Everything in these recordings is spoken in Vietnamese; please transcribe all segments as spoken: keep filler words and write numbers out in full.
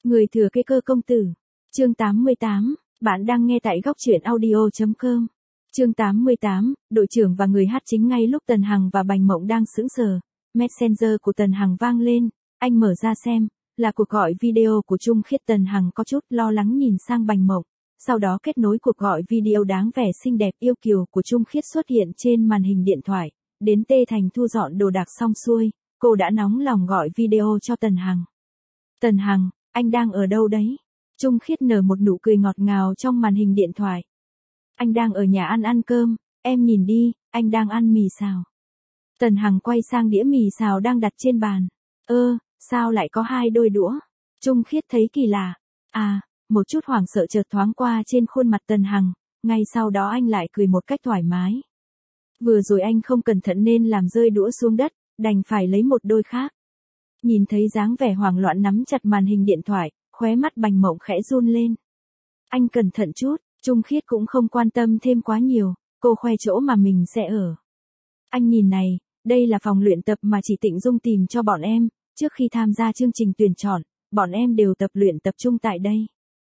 Người thừa kế cơ công tử. Chương tám mươi tám, bạn đang nghe tại góc truyện audio chấm com. Chương tám mươi tám, đội trưởng và người hát chính. Ngay lúc Tần Hằng và Bành Mộng đang sững sờ, Messenger của Tần Hằng vang lên, anh mở ra xem, là cuộc gọi video của Trung Khiết. Tần Hằng có chút lo lắng nhìn sang Bành Mộng, sau đó kết nối cuộc gọi video đáng vẻ xinh đẹp yêu kiều của Trung Khiết xuất hiện trên màn hình điện thoại. Đến Tê Thành thu dọn đồ đạc xong xuôi, cô đã nóng lòng gọi video cho Tần Hằng. Tần Hằng, anh đang ở đâu đấy? Trung Khiết nở một nụ cười ngọt ngào trong màn hình điện thoại. Anh đang ở nhà ăn ăn cơm, em nhìn đi, anh đang ăn mì xào. Tần Hằng quay sang đĩa mì xào đang đặt trên bàn. Ơ, sao lại có hai đôi đũa? Trung Khiết thấy kỳ lạ. À, một chút hoảng sợ chợt thoáng qua trên khuôn mặt Tần Hằng, ngay sau đó anh lại cười một cách thoải mái. Vừa rồi anh không cẩn thận nên làm rơi đũa xuống đất, đành phải lấy một đôi khác. Nhìn thấy dáng vẻ hoảng loạn nắm chặt màn hình điện thoại, khóe mắt Bành Mộng khẽ run lên. Anh cẩn thận chút. Trung Khiết cũng không quan tâm thêm quá nhiều, cô khoe chỗ mà mình sẽ ở. Anh nhìn này, đây là phòng luyện tập mà chị Tịnh Dung tìm cho bọn em, trước khi tham gia chương trình tuyển chọn, bọn em đều tập luyện tập trung tại đây.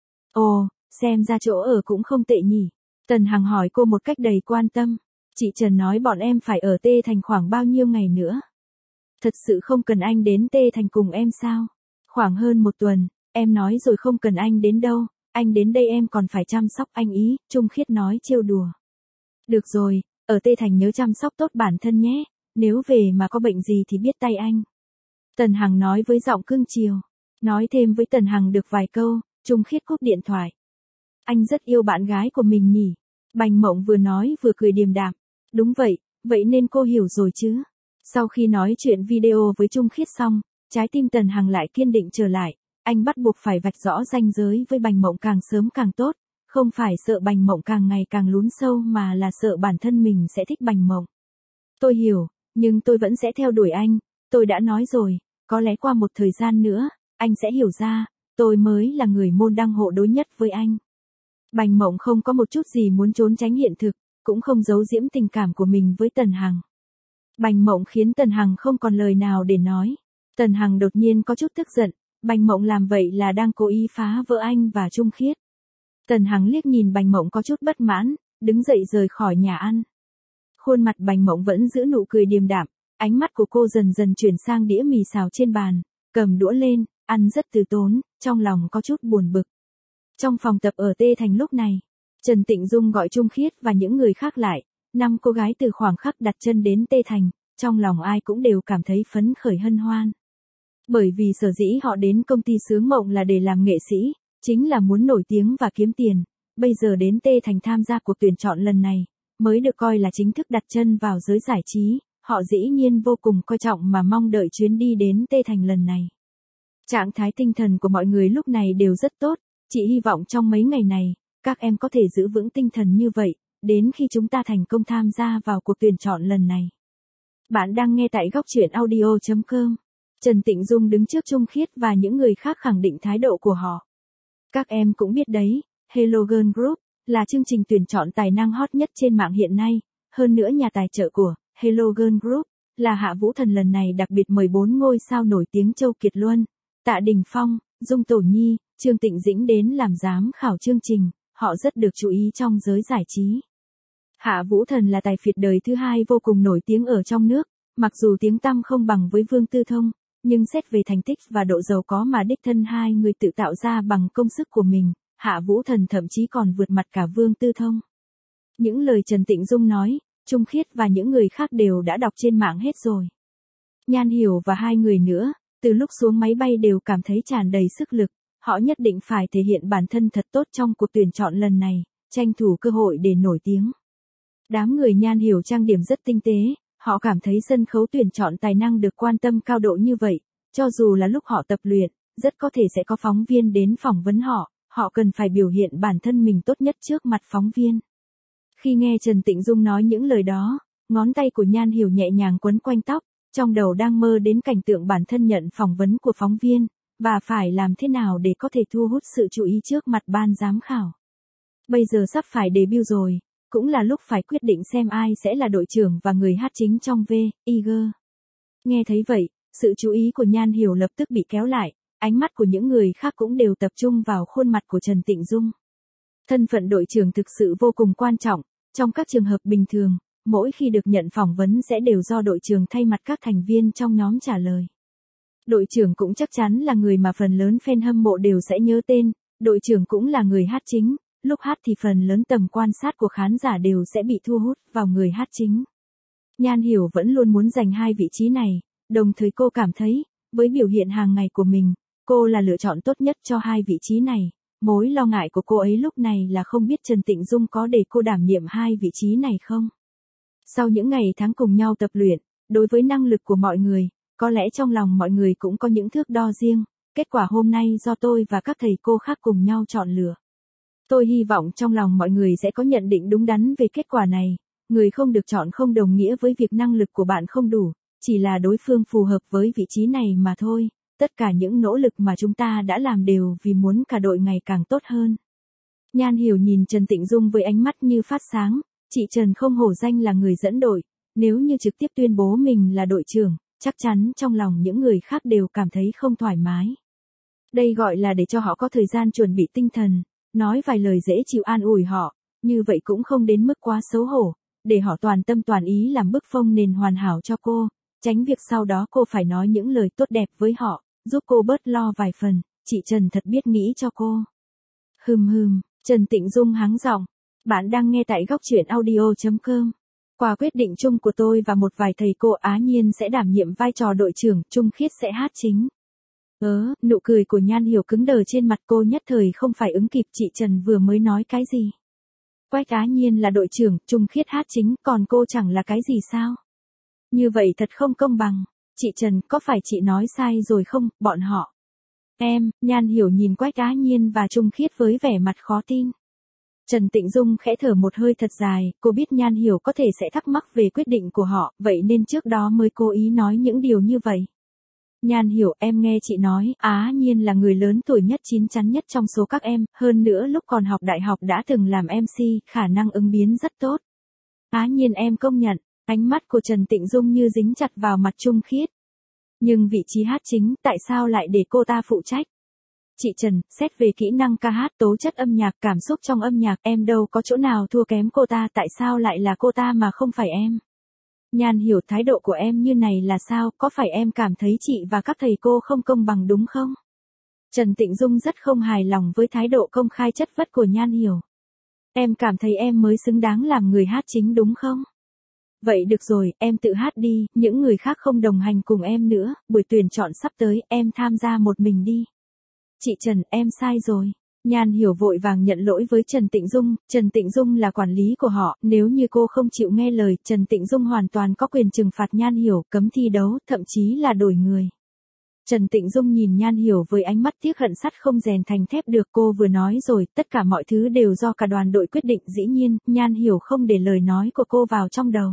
Ồ, xem ra chỗ ở cũng không tệ nhỉ. Tần Hằng hỏi cô một cách đầy quan tâm. Chị Trần nói bọn em phải ở Tê Thành khoảng bao nhiêu ngày nữa? Thật sự không cần anh đến Tê Thành cùng em sao? Khoảng hơn một tuần, em nói rồi không cần anh đến đâu. Anh đến đây em còn phải chăm sóc anh ý, Trung Khiết nói trêu đùa. Được rồi, ở Tê Thành nhớ chăm sóc tốt bản thân nhé, nếu về mà có bệnh gì thì biết tay anh. Tần Hằng nói với giọng cưng chiều. Nói thêm với Tần Hằng được vài câu, Trung Khiết cúp điện thoại. Anh rất yêu bạn gái của mình nhỉ? Bành Mộng vừa nói vừa cười điềm đạm. Đúng vậy, vậy nên cô hiểu rồi chứ. Sau khi nói chuyện video với Trung Khiết xong, trái tim Tần Hằng lại kiên định trở lại. Anh bắt buộc phải vạch rõ ranh giới với Bành Mộng càng sớm càng tốt, không phải sợ Bành Mộng càng ngày càng lún sâu mà là sợ bản thân mình sẽ thích Bành Mộng. Tôi hiểu, nhưng tôi vẫn sẽ theo đuổi anh, tôi đã nói rồi, có lẽ qua một thời gian nữa, anh sẽ hiểu ra, tôi mới là người môn đăng hộ đối nhất với anh. Bành Mộng không có một chút gì muốn trốn tránh hiện thực, cũng không giấu giếm tình cảm của mình với Tần Hằng. Bành Mộng khiến Tần Hằng không còn lời nào để nói. Tần Hằng đột nhiên có chút tức giận. Bành Mộng làm vậy là đang cố ý phá vỡ anh và Trung Khiết. Tần Hằng liếc nhìn Bành Mộng có chút bất mãn, đứng dậy rời khỏi nhà ăn. Khuôn mặt Bành Mộng vẫn giữ nụ cười điềm đạm, ánh mắt của cô dần dần chuyển sang đĩa mì xào trên bàn, cầm đũa lên, ăn rất từ tốn, trong lòng có chút buồn bực. Trong phòng tập ở Tê Thành lúc này, Trần Tịnh Dung gọi Trung Khiết và những người khác lại, năm cô gái từ khoảng khắc đặt chân đến Tê Thành, trong lòng ai cũng đều cảm thấy phấn khởi hân hoan. Bởi vì sở dĩ họ đến công ty Sướng Mộng là để làm nghệ sĩ, chính là muốn nổi tiếng và kiếm tiền, bây giờ đến Tê Thành tham gia cuộc tuyển chọn lần này, mới được coi là chính thức đặt chân vào giới giải trí, họ dĩ nhiên vô cùng coi trọng mà mong đợi chuyến đi đến Tê Thành lần này. Trạng thái tinh thần của mọi người lúc này đều rất tốt, chị hy vọng trong mấy ngày này, các em có thể giữ vững tinh thần như vậy, đến khi chúng ta thành công tham gia vào cuộc tuyển chọn lần này. Bạn đang nghe tại góc truyện audio chấm com. Trần Tịnh Dung đứng trước Trung Khiết và những người khác khẳng định thái độ của họ. Các em cũng biết đấy, Hello Girl Group là chương trình tuyển chọn tài năng hot nhất trên mạng hiện nay, hơn nữa nhà tài trợ của Hello Girl Group là Hạ Vũ Thần lần này đặc biệt mời bốn ngôi sao nổi tiếng Châu Kiệt Luân, Tạ Đình Phong, Dung Tổ Nhi, Trương Tịnh Dĩnh đến làm giám khảo chương trình, họ rất được chú ý trong giới giải trí. Hạ Vũ Thần là tài phiệt đời thứ hai vô cùng nổi tiếng ở trong nước, mặc dù tiếng tăm không bằng với Vương Tư Thông, nhưng xét về thành tích và độ giàu có mà đích thân hai người tự tạo ra bằng công sức của mình, Hạ Vũ Thần thậm chí còn vượt mặt cả Vương Tư Thông. Những lời Trần Tịnh Dung nói, Trung Khiết và những người khác đều đã đọc trên mạng hết rồi. Nhan Hiểu và hai người nữa, từ lúc xuống máy bay đều cảm thấy tràn đầy sức lực, họ nhất định phải thể hiện bản thân thật tốt trong cuộc tuyển chọn lần này, tranh thủ cơ hội để nổi tiếng. Đám người Nhan Hiểu trang điểm rất tinh tế. Họ cảm thấy sân khấu tuyển chọn tài năng được quan tâm cao độ như vậy, cho dù là lúc họ tập luyện, rất có thể sẽ có phóng viên đến phỏng vấn họ, họ cần phải biểu hiện bản thân mình tốt nhất trước mặt phóng viên. Khi nghe Trần Tịnh Dung nói những lời đó, ngón tay của Nhan Hiểu nhẹ nhàng quấn quanh tóc, trong đầu đang mơ đến cảnh tượng bản thân nhận phỏng vấn của phóng viên, và phải làm thế nào để có thể thu hút sự chú ý trước mặt ban giám khảo. Bây giờ sắp phải debut rồi. Cũng là lúc phải quyết định xem ai sẽ là đội trưởng và người hát chính trong V I G. Nghe thấy vậy, sự chú ý của Nhan Hiểu lập tức bị kéo lại, ánh mắt của những người khác cũng đều tập trung vào khuôn mặt của Trần Tịnh Dung. Thân phận đội trưởng thực sự vô cùng quan trọng, trong các trường hợp bình thường, mỗi khi được nhận phỏng vấn sẽ đều do đội trưởng thay mặt các thành viên trong nhóm trả lời. Đội trưởng cũng chắc chắn là người mà phần lớn fan hâm mộ đều sẽ nhớ tên, đội trưởng cũng là người hát chính, lúc hát thì phần lớn tầm quan sát của khán giả đều sẽ bị thu hút vào người hát chính. Nhan Hiểu vẫn luôn muốn giành hai vị trí này, đồng thời cô cảm thấy, với biểu hiện hàng ngày của mình, cô là lựa chọn tốt nhất cho hai vị trí này. Mối lo ngại của cô ấy lúc này là không biết Trần Tịnh Dung có để cô đảm nhiệm hai vị trí này không. Sau những ngày tháng cùng nhau tập luyện, đối với năng lực của mọi người, có lẽ trong lòng mọi người cũng có những thước đo riêng, kết quả hôm nay do tôi và các thầy cô khác cùng nhau chọn lựa. Tôi hy vọng trong lòng mọi người sẽ có nhận định đúng đắn về kết quả này, người không được chọn không đồng nghĩa với việc năng lực của bạn không đủ, chỉ là đối phương phù hợp với vị trí này mà thôi. Tất cả những nỗ lực mà chúng ta đã làm đều vì muốn cả đội ngày càng tốt hơn. Nhan Hiểu nhìn Trần Tịnh Dung với ánh mắt như phát sáng, chị Trần không hổ danh là người dẫn đội, nếu như trực tiếp tuyên bố mình là đội trưởng, chắc chắn trong lòng những người khác đều cảm thấy không thoải mái. Đây gọi là để cho họ có thời gian chuẩn bị tinh thần, nói vài lời dễ chịu an ủi họ, như vậy cũng không đến mức quá xấu hổ, để họ toàn tâm toàn ý làm bức phông nền hoàn hảo cho cô, tránh việc sau đó cô phải nói những lời tốt đẹp với họ. Giúp cô bớt lo vài phần, chị Trần thật biết nghĩ cho cô. Hừm hừm, Trần Tịnh Dung hắng giọng. Bạn đang nghe tại góc truyện audio chấm com. Qua quyết định chung của tôi và một vài thầy cô Á Nhiên sẽ đảm nhiệm vai trò đội trưởng, Trung Khiết sẽ hát chính. Ớ, nụ cười của Nhan Hiểu cứng đờ trên mặt cô nhất thời không phải ứng kịp chị Trần vừa mới nói cái gì. Quách Á Nhiên là đội trưởng, Trung Khiết hát chính, còn cô chẳng là cái gì sao? Như vậy thật không công bằng. Chị Trần, có phải chị nói sai rồi không, bọn họ? Em, Nhan Hiểu nhìn Quách Á Nhiên và Trung Khiết với vẻ mặt khó tin. Trần Tịnh Dung khẽ thở một hơi thật dài, cô biết Nhan Hiểu có thể sẽ thắc mắc về quyết định của họ, vậy nên trước đó mới cố ý nói những điều như vậy. Nhan Hiểu, em nghe chị nói, Á Nhiên là người lớn tuổi nhất chín chắn nhất trong số các em, hơn nữa lúc còn học đại học đã từng làm em xê, khả năng ứng biến rất tốt. Á Nhiên em công nhận. Ánh mắt của Trần Tịnh Dung như dính chặt vào mặt Trung Khiết. Nhưng vị trí hát chính, tại sao lại để cô ta phụ trách? Chị Trần, xét về kỹ năng ca hát, tố chất âm nhạc, cảm xúc trong âm nhạc, em đâu có chỗ nào thua kém cô ta, tại sao lại là cô ta mà không phải em? Nhan Hiểu, thái độ của em như này là sao, có phải em cảm thấy chị và các thầy cô không công bằng đúng không? Trần Tịnh Dung rất không hài lòng với thái độ công khai chất vấn của Nhan Hiểu. Em cảm thấy em mới xứng đáng làm người hát chính đúng không? Vậy được rồi, em tự hát đi, những người khác không đồng hành cùng em nữa, buổi tuyển chọn sắp tới, em tham gia một mình đi. Chị Trần, em sai rồi. Nhan Hiểu vội vàng nhận lỗi với Trần Tịnh Dung, Trần Tịnh Dung là quản lý của họ, nếu như cô không chịu nghe lời, Trần Tịnh Dung hoàn toàn có quyền trừng phạt Nhan Hiểu, cấm thi đấu, thậm chí là đổi người. Trần Tịnh Dung nhìn Nhan Hiểu với ánh mắt tiếc hận sắt không rèn thành thép được, cô vừa nói rồi, tất cả mọi thứ đều do cả đoàn đội quyết định, dĩ nhiên, Nhan Hiểu không để lời nói của cô vào trong đầu.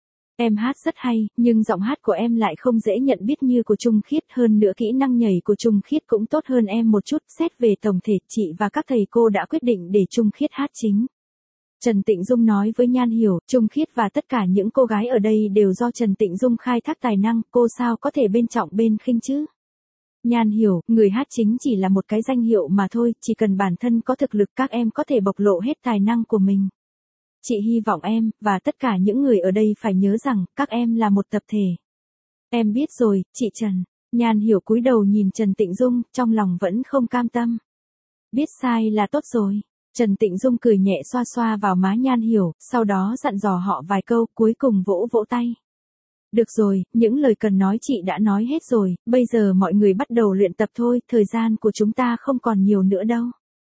Em hát rất hay, nhưng giọng hát của em lại không dễ nhận biết như của Trung Khiết, hơn nữa kỹ năng nhảy của Trung Khiết cũng tốt hơn em một chút, xét về tổng thể, chị và các thầy cô đã quyết định để Trung Khiết hát chính. Trần Tịnh Dung nói với Nhan Hiểu, Trung Khiết và tất cả những cô gái ở đây đều do Trần Tịnh Dung khai thác tài năng, cô sao có thể bên trọng bên khinh chứ? Nhan Hiểu, người hát chính chỉ là một cái danh hiệu mà thôi, chỉ cần bản thân có thực lực các em có thể bộc lộ hết tài năng của mình. Chị hy vọng em, và tất cả những người ở đây phải nhớ rằng, các em là một tập thể. Em biết rồi, chị Trần. Nhan Hiểu cúi đầu nhìn Trần Tịnh Dung, trong lòng vẫn không cam tâm. Biết sai là tốt rồi. Trần Tịnh Dung cười nhẹ xoa xoa vào má Nhan Hiểu, sau đó dặn dò họ vài câu, cuối cùng vỗ vỗ tay. Được rồi, những lời cần nói chị đã nói hết rồi, bây giờ mọi người bắt đầu luyện tập thôi, thời gian của chúng ta không còn nhiều nữa đâu.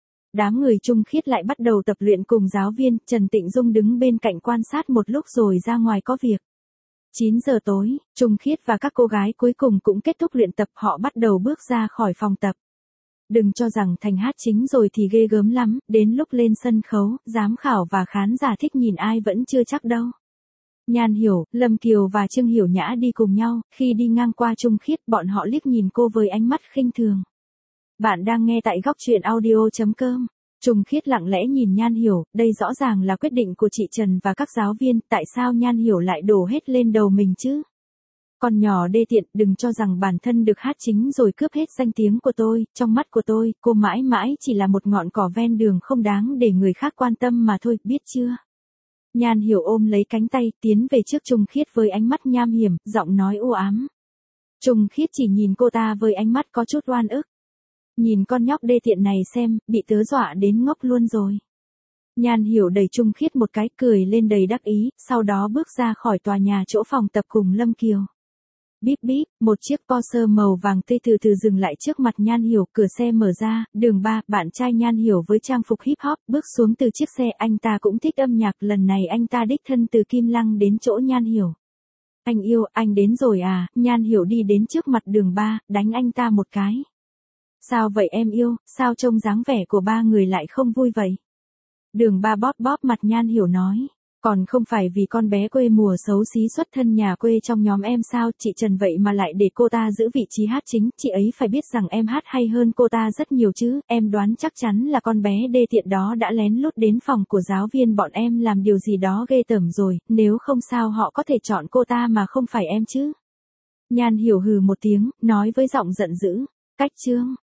Đám người Trung Khiết lại bắt đầu tập luyện cùng giáo viên, Trần Tịnh Dung đứng bên cạnh quan sát một lúc rồi ra ngoài có việc. chín giờ tối, Trung Khiết và các cô gái cuối cùng cũng kết thúc luyện tập, họ bắt đầu bước ra khỏi phòng tập. Đừng cho rằng thành hát chính rồi thì ghê gớm lắm, đến lúc lên sân khấu, giám khảo và khán giả thích nhìn ai vẫn chưa chắc đâu. Nhan Hiểu, Lâm Kiều và Trương Hiểu Nhã đi cùng nhau, khi đi ngang qua Trung Khiết bọn họ liếc nhìn cô với ánh mắt khinh thường. Bạn đang nghe tại góc truyện audio chấm com. Trung Khiết lặng lẽ nhìn Nhan Hiểu, đây rõ ràng là quyết định của chị Trần và các giáo viên, tại sao Nhan Hiểu lại đổ hết lên đầu mình chứ? Con nhỏ đê tiện, đừng cho rằng bản thân được hát chính rồi cướp hết danh tiếng của tôi, trong mắt của tôi, cô mãi mãi chỉ là một ngọn cỏ ven đường không đáng để người khác quan tâm mà thôi, biết chưa? Nhan Hiểu ôm lấy cánh tay, tiến về trước Trung Khiết với ánh mắt nham hiểm, giọng nói u ám. Trung Khiết chỉ nhìn cô ta với ánh mắt có chút oan ức. Nhìn con nhóc đê tiện này xem, bị tớ dọa đến ngốc luôn rồi. Nhan Hiểu đẩy Trung Khiết một cái, cười lên đầy đắc ý, sau đó bước ra khỏi tòa nhà chỗ phòng tập cùng Lâm Kiều. Bíp bíp, một chiếc Porsche màu vàng tươi từ từ dừng lại trước mặt Nhan Hiểu, cửa xe mở ra, đường ba, bạn trai Nhan Hiểu với trang phục hip hop, bước xuống từ chiếc xe, anh ta cũng thích âm nhạc, lần này anh ta đích thân từ Kim Lăng đến chỗ Nhan Hiểu. Anh yêu, anh đến rồi à, Nhan Hiểu đi đến trước mặt đường ba, đánh anh ta một cái. Sao vậy em yêu, sao trông dáng vẻ của ba người lại không vui vậy? Đường ba bóp bóp mặt Nhan Hiểu nói. Còn không phải vì con bé quê mùa xấu xí xuất thân nhà quê trong nhóm em sao, chị Trần vậy mà lại để cô ta giữ vị trí hát chính, chị ấy phải biết rằng em hát hay hơn cô ta rất nhiều chứ, em đoán chắc chắn là con bé đê tiện đó đã lén lút đến phòng của giáo viên bọn em làm điều gì đó ghê tởm rồi, nếu không sao họ có thể chọn cô ta mà không phải em chứ. Nhan Hiểu hừ một tiếng, nói với giọng giận dữ, cách chương.